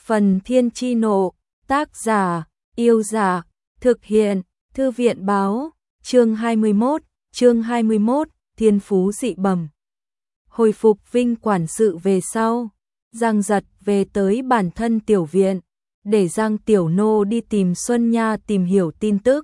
Phần Thiên Chi Nộ, tác giả, Yêu Dạ, thực hiện, Thư viện báo, chương 21, Thiên Phú dị bẩm. Hồi phục Vinh quản sự về sau, Giang Giật về tới bản thân tiểu viện, để Giang Tiểu Nô đi tìm Xuân Nha tìm hiểu tin tức.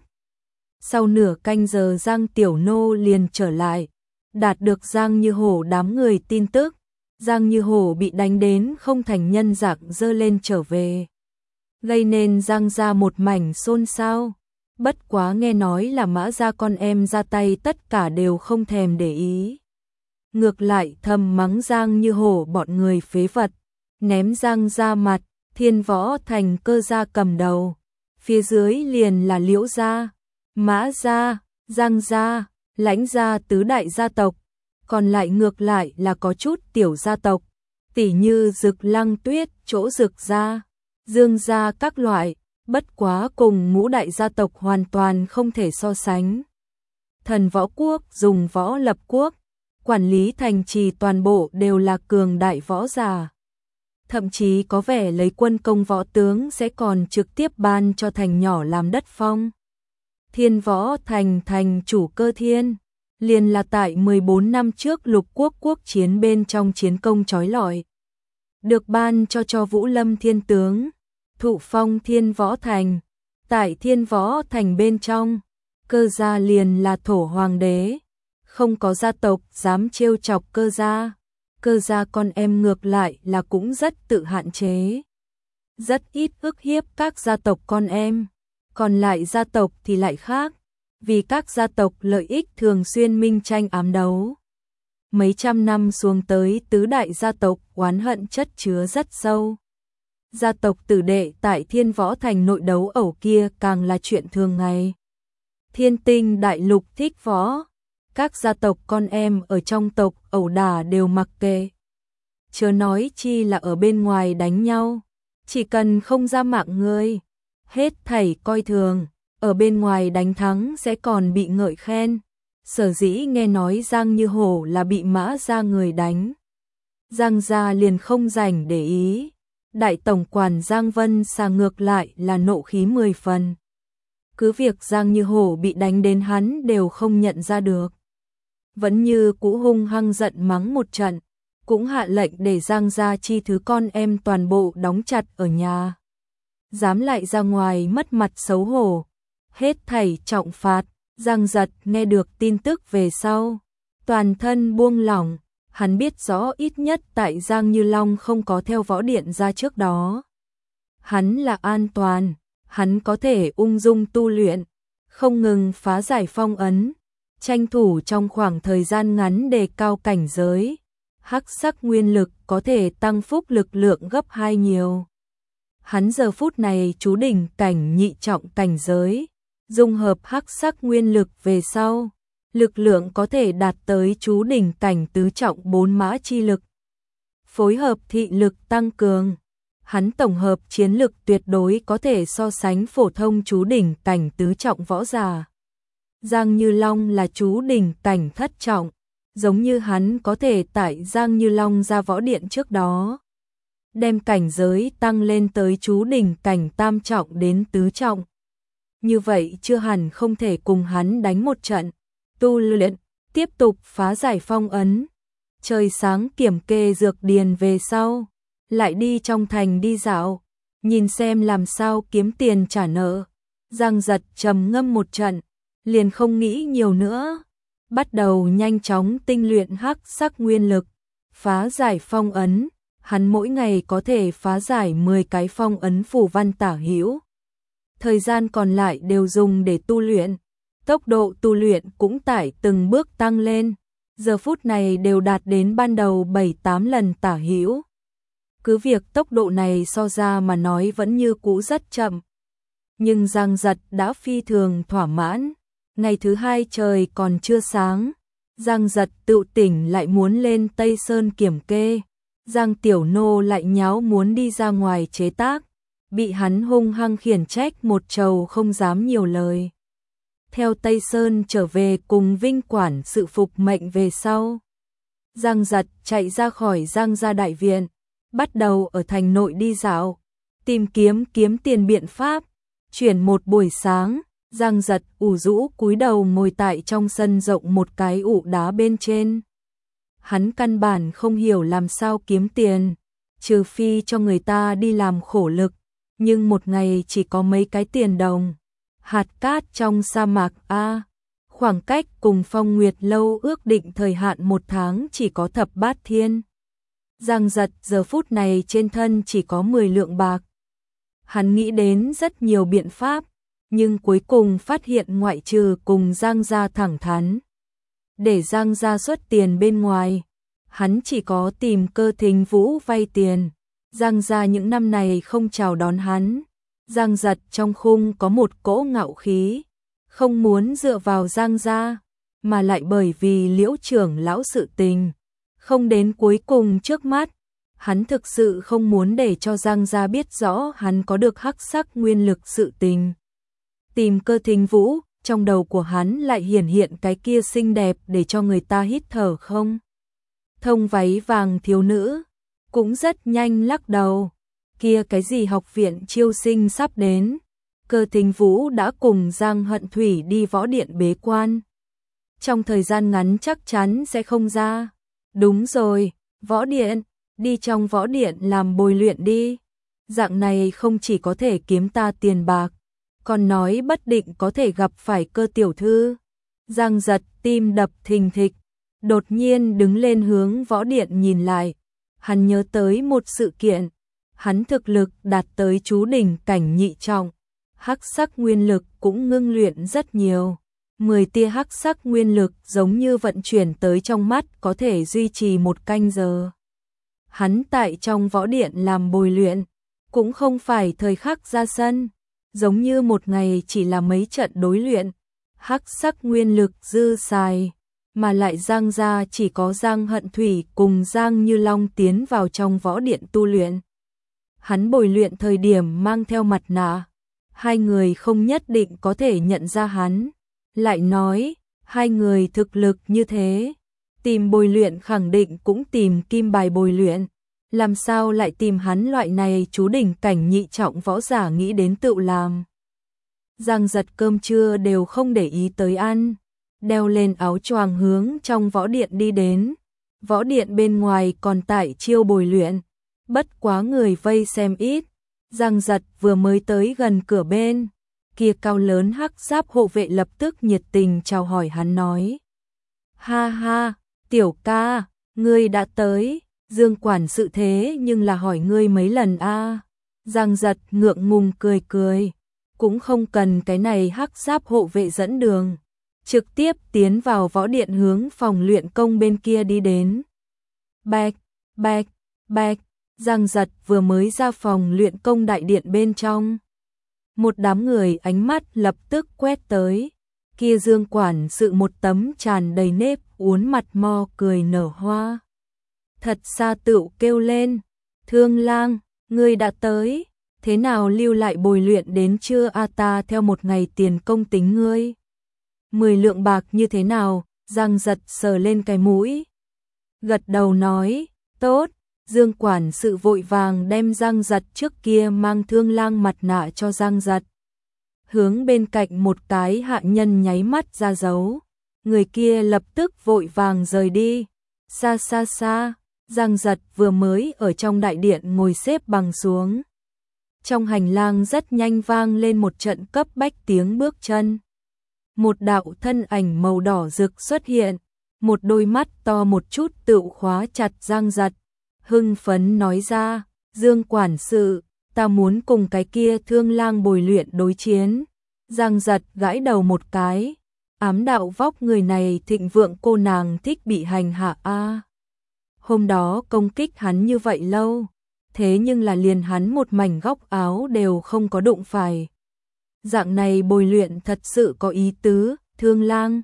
Sau nửa canh giờ Giang Tiểu Nô liền trở lại, đạt được Giang Như Hổ đám người tin tức. Giang Như Hổ bị đánh đến không thành nhân dạng dơ lên trở về, gây nên Giang gia một mảnh xôn xao. Bất quá nghe nói là Mã gia con em ra tay tất cả đều không thèm để ý. Ngược lại thầm mắng Giang Như Hổ bọn người phế vật, ném Giang gia mặt. Thiên Võ Thành Cơ gia cầm đầu, phía dưới liền là Liễu gia, Mã gia, Giang gia, Lãnh gia tứ đại gia tộc. Còn lại ngược lại là có chút tiểu gia tộc, tỉ như Dực Lăng Tuyết, chỗ Dực gia, Dương gia các loại, bất quá cùng ngũ đại gia tộc hoàn toàn không thể so sánh. Thần Võ Quốc dùng võ lập quốc, quản lý thành trì toàn bộ đều là cường đại võ giả. Thậm chí có vẻ lấy quân công võ tướng sẽ còn trực tiếp ban cho thành nhỏ làm đất phong. Thiên Võ Thành thành chủ Cơ Thiên, liền là tại 14 năm trước lục quốc quốc chiến bên trong chiến công chói lọi, được ban cho Vũ Lâm Thiên Tướng, thụ phong Thiên Võ Thành. Tại Thiên Võ Thành bên trong, Cơ gia liền là thổ hoàng đế, không có gia tộc dám trêu chọc Cơ gia. Cơ gia con em ngược lại là cũng rất tự hạn chế, rất ít ức hiếp các gia tộc con em. Còn lại gia tộc thì lại khác, vì các gia tộc lợi ích thường xuyên minh tranh ám đấu. Mấy trăm năm xuống tới tứ đại gia tộc oán hận chất chứa rất sâu. Gia tộc tử đệ tại Thiên Võ Thành nội đấu ẩu kia càng là chuyện thường ngày. Thiên Tinh đại lục thích võ, các gia tộc con em ở trong tộc ẩu đả đều mặc kệ. Chớ nói chi là ở bên ngoài đánh nhau, chỉ cần không ra mạng người, hết thảy coi thường. Ở bên ngoài đánh thắng sẽ còn bị ngợi khen. Sở dĩ nghe nói Giang Như Hổ là bị Mã gia người đánh, Giang gia liền không rảnh để ý. Đại tổng quản Giang Vân Xà ngược lại là nộ khí 10 phần. Cứ việc Giang Như Hổ bị đánh đến hắn đều không nhận ra được, vẫn như cũ hung hăng giận mắng một trận, cũng hạ lệnh để Giang gia chi thứ con em toàn bộ đóng chặt ở nhà. Dám lại ra ngoài mất mặt xấu hổ, hết thảy trọng phạt. Giang Giật nghe được tin tức về sau, toàn thân buông lỏng. Hắn biết rõ ít nhất tại Giang Như Long không có theo võ điện ra trước đó, hắn là an toàn, hắn có thể ung dung tu luyện, không ngừng phá giải phong ấn, tranh thủ trong khoảng thời gian ngắn đề cao cảnh giới. Hắc sắc nguyên lực có thể tăng phúc lực lượng gấp 2 nhiều. Hắn giờ phút này trú đỉnh cảnh nhị trọng cảnh giới, dung hợp hắc sắc nguyên lực về sau, lực lượng có thể đạt tới trú đỉnh cảnh tứ trọng 4 mã chi lực. Phối hợp thị lực tăng cường, hắn tổng hợp chiến lực tuyệt đối có thể so sánh phổ thông trú đỉnh cảnh tứ trọng võ giả. Giang Như Long là trú đỉnh cảnh thất trọng, giống như hắn có thể tại Giang Như Long ra võ điện trước đó, đem cảnh giới tăng lên tới trú đỉnh cảnh tam trọng đến tứ trọng. Như vậy chưa hẳn không thể cùng hắn đánh một trận, tu luyện, tiếp tục phá giải phong ấn. Trời sáng kiểm kê dược điền về sau, lại đi trong thành đi dạo, nhìn xem làm sao kiếm tiền trả nợ. Giang Giật trầm ngâm một trận, liền không nghĩ nhiều nữa, bắt đầu nhanh chóng tinh luyện hắc sắc nguyên lực, phá giải phong ấn. Hắn mỗi ngày có thể phá giải 10 cái phong ấn phù văn tả hữu. Thời gian còn lại đều dùng để tu luyện, tốc độ tu luyện cũng tải từng bước tăng lên, giờ phút này đều đạt đến ban đầu 7-8 lần tả hữu. Cứ việc tốc độ này so ra mà nói vẫn như cũ rất chậm, nhưng Giang Giật đã phi thường thỏa mãn. Ngày thứ 2 trời còn chưa sáng, Giang Giật tự tỉnh lại muốn lên Tây Sơn kiểm kê. Giang Tiểu Nô lại nháo muốn đi ra ngoài chế tác, bị hắn hung hăng khiển trách một trầu không dám nhiều lời. Theo Tây Sơn trở về cùng Vinh quản sự phục mệnh về sau, Giang Giật chạy ra khỏi Giang gia đại viện, bắt đầu ở thành nội đi dạo, tìm kiếm tiền biện pháp. Chuyển một buổi sáng, Giang Giật ủ rũ cúi đầu ngồi tại trong sân rộng một cái ụ đá bên trên. Hắn căn bản không hiểu làm sao kiếm tiền, trừ phi cho người ta đi làm khổ lực, nhưng một ngày chỉ có mấy cái tiền đồng. Hạt cát trong sa mạc A, khoảng cách cùng Phong Nguyệt Lâu ước định thời hạn 1 tháng chỉ có thập bát thiên. Giang Giật giờ phút này trên thân chỉ có 10 lượng bạc. Hắn nghĩ đến rất nhiều biện pháp, nhưng cuối cùng phát hiện ngoại trừ cùng Giang gia thẳng thắn để Giang gia xuất tiền bên ngoài, hắn chỉ có tìm Cơ Thính Vũ vay tiền. Giang gia những năm này không chào đón hắn. Giang Giật trong khung có một cỗ ngạo khí, không muốn dựa vào Giang gia, mà lại bởi vì Liễu trưởng lão sự tình không đến cuối cùng trước mắt, hắn thực sự không muốn để cho Giang gia biết rõ hắn có được hắc sắc nguyên lực sự tình. Tìm Cơ Thính Vũ, trong đầu của hắn lại hiển hiện cái kia xinh đẹp để cho người ta hít thở không thông váy vàng thiếu nữ, cũng rất nhanh lắc đầu. Kia cái gì học viện chiêu sinh sắp đến, Cơ Thính Vũ đã cùng Giang Hận Thủy đi võ điện bế quan. Trong thời gian ngắn chắc chắn sẽ không ra. Đúng rồi, võ điện, đi trong võ điện làm bồi luyện đi. Dạng này không chỉ có thể kiếm ta tiền bạc, còn nói bất định có thể gặp phải Cơ tiểu thư. Giang Giật tim đập thình thịch, đột nhiên đứng lên hướng võ điện nhìn lại. Hắn nhớ tới một sự kiện, hắn thực lực đạt tới chú đỉnh cảnh nhị trọng, hắc sắc nguyên lực cũng ngưng luyện rất nhiều. 10 tia hắc sắc nguyên lực giống như vận chuyển tới trong mắt có thể duy trì 1 canh giờ. Hắn tại trong võ điện làm bồi luyện, cũng không phải thời khắc ra sân, giống như một ngày chỉ là mấy trận đối luyện. Hắc sắc nguyên lực dư xài, mà lại Giang gia chỉ có Giang Hận Thủy cùng Giang Như Long tiến vào trong võ điện tu luyện. Hắn bồi luyện thời điểm mang theo mặt nạ, hai người không nhất định có thể nhận ra hắn. Lại nói, hai người thực lực như thế, tìm bồi luyện khẳng định cũng tìm kim bài bồi luyện, làm sao lại tìm hắn loại này chú đỉnh cảnh nhị trọng võ giả nghĩ đến tự làm. Giang Giật cơm trưa đều không để ý tới ăn, đeo lên áo choàng hướng trong võ điện đi đến. Võ điện bên ngoài còn tại chiêu bồi luyện, bất quá người vây xem ít. Giang Giật vừa mới tới gần cửa bên, kia cao lớn hắc giáp hộ vệ lập tức nhiệt tình chào hỏi hắn nói: "Ha ha, tiểu ca, ngươi đã tới, Dương quản sự thế nhưng là hỏi ngươi mấy lần a." Giang Giật ngượng ngùng cười cười, cũng không cần cái này hắc giáp hộ vệ dẫn đường, trực tiếp tiến vào võ điện hướng phòng luyện công bên kia đi đến. Bạch, bạch, bạch, Giang Giật vừa mới ra phòng luyện công đại điện bên trong, một đám người ánh mắt lập tức quét tới. Kia Dương quản sự một tấm tràn đầy nếp uốn mặt mo cười nở hoa. Thật xa tựu kêu lên: "Thương lang, ngươi đã tới, thế nào lưu lại bồi luyện đến chưa a, ta theo 1 ngày tiền công tính ngươi. 10 lượng bạc như thế nào?" Giang Giật sờ lên cái mũi, gật đầu nói: "Tốt." Dương quản sự vội vàng đem Giang Giật trước kia mang Thương lang mặt nạ cho Giang Giật, hướng bên cạnh một cái hạ nhân nháy mắt ra dấu. Người kia lập tức vội vàng rời đi. Xa xa xa, Giang Giật vừa mới ở trong đại điện ngồi xếp bằng xuống. Trong hành lang rất nhanh vang lên một trận cấp bách tiếng bước chân. Một đạo thân ảnh màu đỏ rực xuất hiện, một đôi mắt to một chút tựu khóa chặt Giang Giật, hưng phấn nói ra: "Dương quản sự, ta muốn cùng cái kia Thương lang bồi luyện đối chiến." Giang Giật gãi đầu một cái, ám đạo vóc người này thịnh vượng cô nàng thích bị hành hạ a. Hôm đó công kích hắn như vậy lâu, thế nhưng là liền hắn một mảnh góc áo đều không có đụng phải. Dạng này bồi luyện thật sự có ý tứ. Thương lang,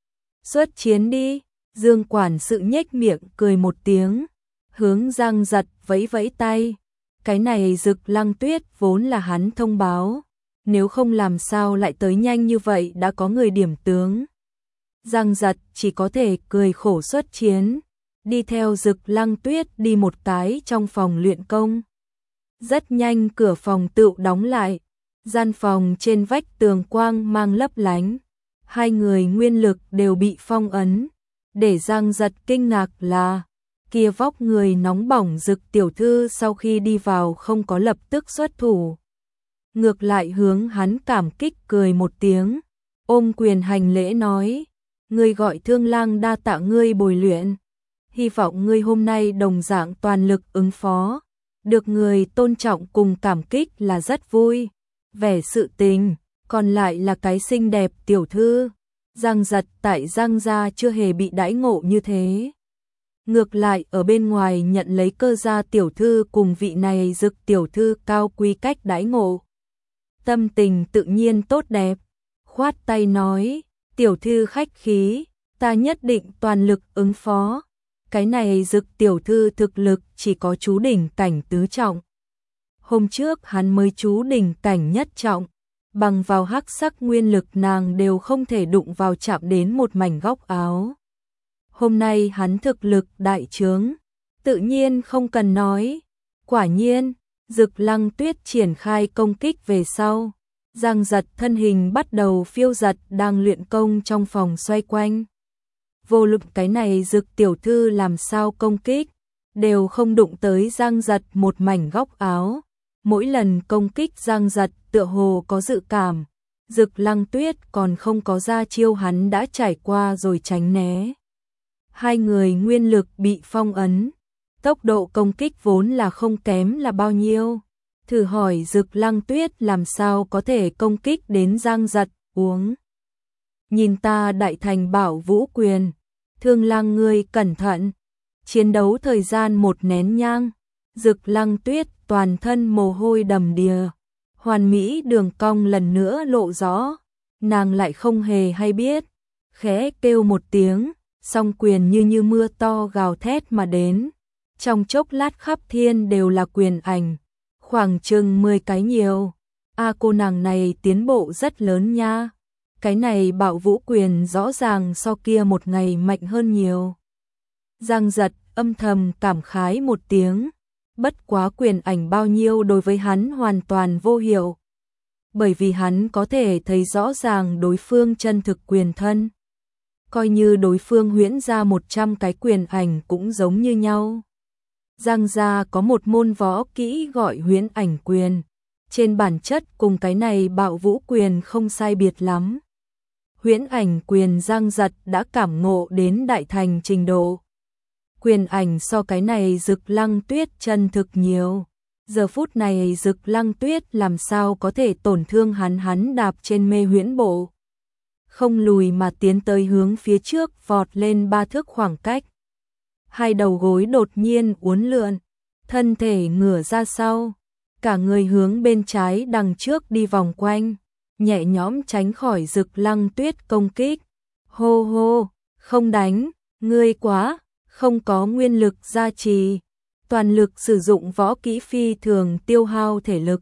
xuất chiến đi. Dương quản sự nhếch miệng cười một tiếng, hướng Giang Giật vẫy vẫy tay. Cái này Dực Lăng Tuyết vốn là hắn thông báo, nếu không làm sao lại tới nhanh như vậy đã có người điểm tướng. Giang Giật chỉ có thể cười khổ xuất chiến, đi theo Dực Lăng Tuyết đi một cái trong phòng luyện công. Rất nhanh cửa phòng tự đóng lại, gian phòng trên vách tường quang mang lấp lánh, hai người nguyên lực đều bị phong ấn. Để Giang Giật kinh ngạc là, kia vóc người nóng bỏng Dực tiểu thư sau khi đi vào không có lập tức xuất thủ. Ngược lại hướng hắn cảm kích cười một tiếng, ôm quyền hành lễ nói, ngươi gọi Thương Lang đa tạ ngươi bồi luyện, hy vọng ngươi hôm nay đồng dạng toàn lực ứng phó, được người tôn trọng cùng cảm kích là rất vui, vẻ sự tình, còn lại là cái xinh đẹp tiểu thư. Giang Giật tại Giang gia chưa hề bị đãi ngộ như thế. Ngược lại ở bên ngoài nhận lấy Cơ gia tiểu thư cùng vị này Dực tiểu thư cao quý cách đãi ngộ. Tâm tình tự nhiên tốt đẹp, khoát tay nói, tiểu thư khách khí, ta nhất định toàn lực ứng phó. Cái này Dực tiểu thư thực lực chỉ có chú đỉnh cảnh tứ trọng. Hôm trước hắn mới chú đỉnh cảnh nhất trọng, bằng vào hắc sắc nguyên lực nàng đều không thể đụng vào chạm đến một mảnh góc áo. Hôm nay hắn thực lực đại trướng, tự nhiên không cần nói. Quả nhiên, Dực Lăng Tuyết triển khai công kích về sau, Giang Giật thân hình bắt đầu phiêu giật đang luyện công trong phòng xoay quanh. Vô luận cái này Dực tiểu thư làm sao công kích, đều không đụng tới Giang Giật một mảnh góc áo. Mỗi lần công kích Giang Giật tựa hồ có dự cảm, Dực Lăng Tuyết còn không có ra chiêu hắn đã trải qua rồi tránh né. Hai người nguyên lực bị phong ấn, tốc độ công kích vốn là không kém là bao nhiêu. Thử hỏi Dực Lăng Tuyết làm sao có thể công kích đến Giang Giật, uống. Nhìn ta đại thành bảo vũ quyền, Thương Lang ngươi cẩn thận. Chiến đấu thời gian một nén nhang, Dực Lăng Tuyết toàn thân mồ hôi đầm đìa, hoàn mỹ đường cong lần nữa lộ rõ, nàng lại không hề hay biết, khẽ kêu một tiếng, song quyền như mưa to gào thét mà đến, trong chốc lát khắp thiên đều là quyền ảnh, khoảng chừng 10 cái nhiều. Cô nàng này tiến bộ rất lớn nha, cái này Bảo Vũ quyền rõ ràng so kia một ngày mạnh hơn nhiều. Giang Giật âm thầm cảm khái một tiếng, bất quá quyền ảnh bao nhiêu đối với hắn hoàn toàn vô hiệu, bởi vì hắn có thể thấy rõ ràng đối phương chân thực quyền thân. Coi như đối phương huyễn ra 100 cái quyền ảnh cũng giống như nhau. Giang gia có một môn võ kỹ gọi huyễn ảnh quyền, trên bản chất cùng cái này Bạo Vũ quyền không sai biệt lắm. Huyễn ảnh quyền Giang Giật đã cảm ngộ đến đại thành trình độ. Quyền ảnh so cái này Dực Lăng Tuyết chân thực nhiều. Giờ phút này Dực Lăng Tuyết làm sao có thể tổn thương hắn đạp trên mê huyễn bộ. Không lùi mà tiến tới hướng phía trước vọt lên 3 thước khoảng cách. Hai đầu gối đột nhiên uốn lượn, thân thể ngửa ra sau, cả người hướng bên trái đằng trước đi vòng quanh, nhẹ nhõm tránh khỏi Dực Lăng Tuyết công kích. Hô hô, không đánh, ngươi quá, không có nguyên lực gia trì, toàn lực sử dụng võ kỹ phi thường tiêu hao thể lực.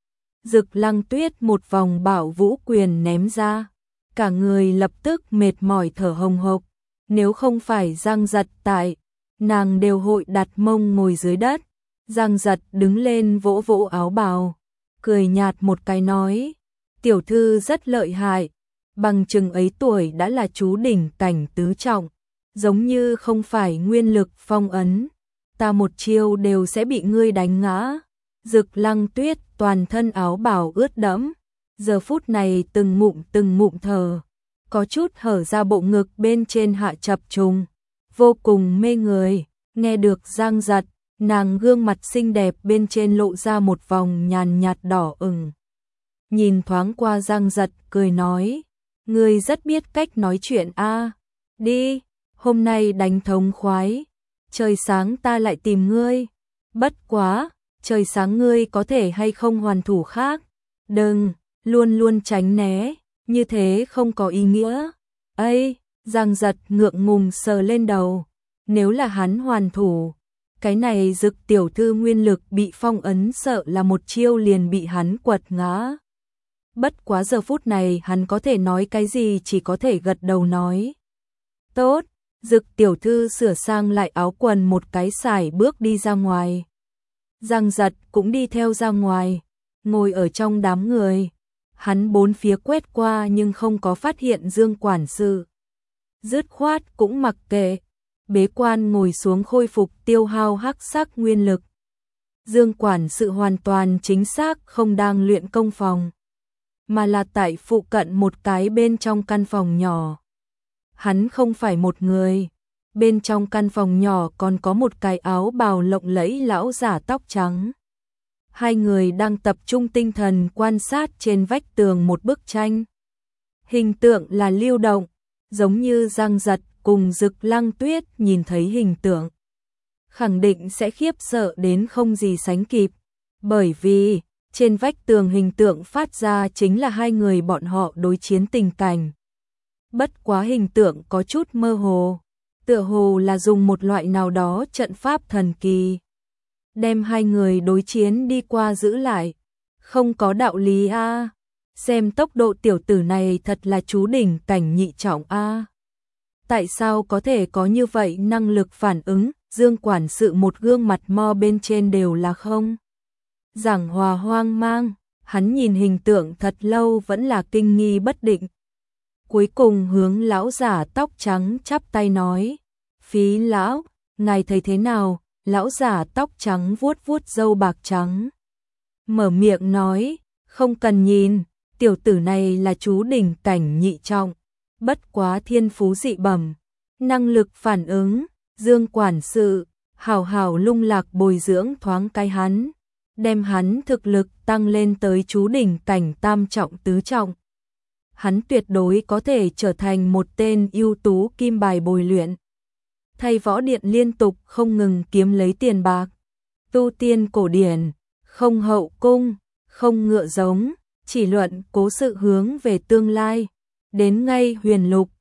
Dực Lăng Tuyết một vòng Bảo Vũ quyền ném ra, cả người lập tức mệt mỏi thở hồng hộc, nếu không phải Giang Giật tại, nàng đều hội đặt mông ngồi dưới đất. Giang Giật đứng lên vỗ vỗ áo bào, cười nhạt một cái nói, tiểu thư rất lợi hại, bằng chừng ấy tuổi đã là chú đỉnh cảnh tứ trọng, giống như không phải nguyên lực phong ấn, ta một chiêu đều sẽ bị ngươi đánh ngã. Dực Lăng Tuyết toàn thân áo bào ướt đẫm, giờ phút này từng ngụm thở, có chút hở ra bộ ngực bên trên hạ chập trùng, vô cùng mê người. Nghe được Giang Giật, nàng gương mặt xinh đẹp bên trên lộ ra một vòng nhàn nhạt đỏ ửng. Nhìn thoáng qua Giang Giật cười nói, ngươi rất biết cách nói chuyện a. Đi, hôm nay đánh thống khoái, trời sáng ta lại tìm ngươi. Bất quá, trời sáng ngươi có thể hay không hoàn thủ khác. Đừng, luôn luôn tránh né, như thế không có ý nghĩa. Ây, Giang Giật ngượng ngùng sờ lên đầu, nếu là hắn hoàn thủ, cái này Dực tiểu thư nguyên lực bị phong ấn sợ là một chiêu liền bị hắn quật ngã. Bất quá giờ phút này hắn có thể nói cái gì, chỉ có thể gật đầu nói. Tốt, Dực tiểu thư sửa sang lại áo quần một cái sải bước đi ra ngoài. Giang Giật cũng đi theo ra ngoài, ngồi ở trong đám người. Hắn bốn phía quét qua nhưng không có phát hiện Dương quản sự. Dứt khoát cũng mặc kệ, bế quan ngồi xuống khôi phục tiêu hao hắc sắc nguyên lực. Dương quản sự hoàn toàn chính xác không đang luyện công phòng, mà là tại phụ cận một cái bên trong căn phòng nhỏ. Hắn không phải một người, bên trong căn phòng nhỏ còn có một cái áo bào lộng lẫy lão giả tóc trắng. Hai người đang tập trung tinh thần quan sát trên vách tường một bức tranh. Hình tượng là lưu động, giống như Giang Giật cùng Dực Lăng Tuyết nhìn thấy hình tượng, khẳng định sẽ khiếp sợ đến không gì sánh kịp, bởi vì trên vách tường hình tượng phát ra chính là hai người bọn họ đối chiến tình cảnh. Bất quá hình tượng có chút mơ hồ, tựa hồ là dùng một loại nào đó trận pháp thần kỳ đem hai người đối chiến đi qua giữ lại. Không có đạo lý a. Xem tốc độ tiểu tử này thật là chú đỉnh cảnh nhị trọng a. Tại sao có thể có như vậy năng lực phản ứng? Dương quản sự một gương mặt mo bên trên đều là không. Giảng hòa hoang mang, hắn nhìn hình tượng thật lâu vẫn là kinh nghi bất định. Cuối cùng hướng lão giả tóc trắng chắp tay nói, Phí lão, ngài thấy thế nào? Lão giả tóc trắng vuốt vuốt râu bạc trắng, mở miệng nói, không cần nhìn, tiểu tử này là chú đỉnh cảnh nhị trọng, bất quá thiên phú dị bẩm, năng lực phản ứng. Dương quản sự hào hào lung lạc bồi dưỡng thoáng cái hắn, đem hắn thực lực tăng lên tới chú đỉnh cảnh tam trọng tứ trọng. Hắn tuyệt đối có thể trở thành một tên ưu tú kim bài bồi luyện. Thay võ điện liên tục không ngừng kiếm lấy tiền bạc, tu tiên cổ điển, không hậu cung, không ngựa giống, chỉ luận cố sự hướng về tương lai. Đến ngay huyền lục,